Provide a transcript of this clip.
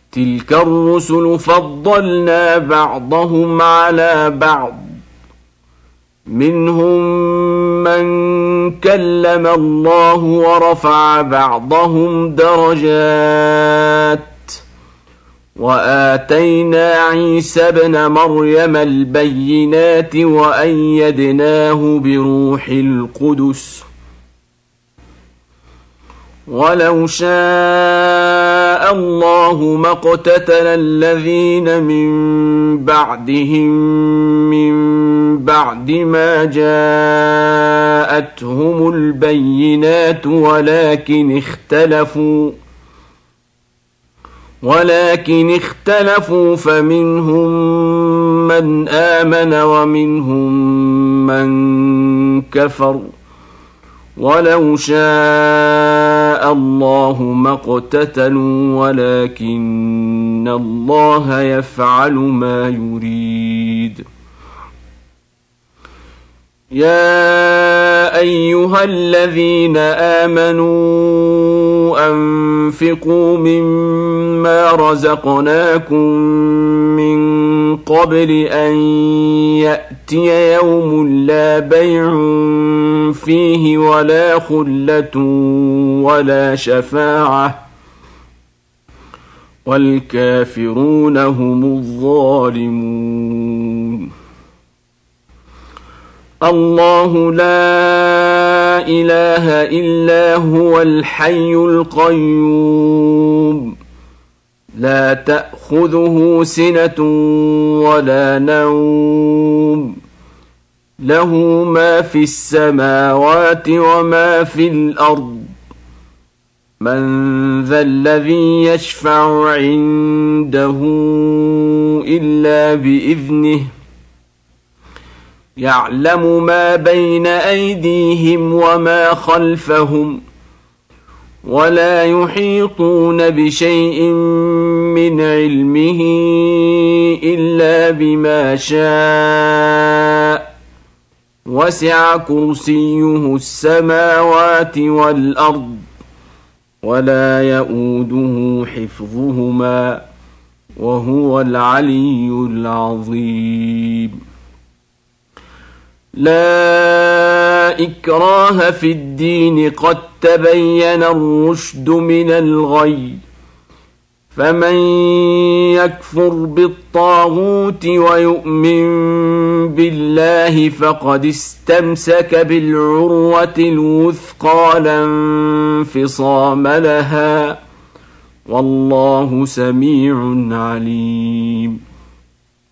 تلك الرسل فضلنا بعضهم على بعض منهم من كلم الله ورفع بعضهم درجات وآتينا عيسى ابن مريم البينات وأيدناه بروح القدس ولو شاء الله ما اقتتل الذين من بعدهم من بعد ما جاءتهم البينات ولكن اختلفوا فمنهم من آمن ومنهم من كفر ولو شاء الله ما اقتتلوا ولكن الله يفعل ما يريد. يا أيها الذين آمنوا أنفقوا مما رزقناكم من قبل أن يأتي يوم لا بيع فيه ولا خلة ولا شفاعة والكافرون هم الظالمون. الله لا إله إلا هو الحي القيوم لا تأخذه سنة ولا نوم له ما في السماوات وما في الأرض من ذا الذي يشفع عنده إلا بإذنه يعلم ما بين أيديهم وما خلفهم ولا يحيطون بشيء من علمه إلا بما شاء وسع كرسيه السماوات والأرض ولا يؤوده حفظهما وهو العلي العظيم. لا إكراه في الدين قد تبين الرشد من الغي فمن يكفر بالطاغوت ويؤمن بالله فقد استمسك بالعروة الوثقى لا انفصام لها والله سميع عليم.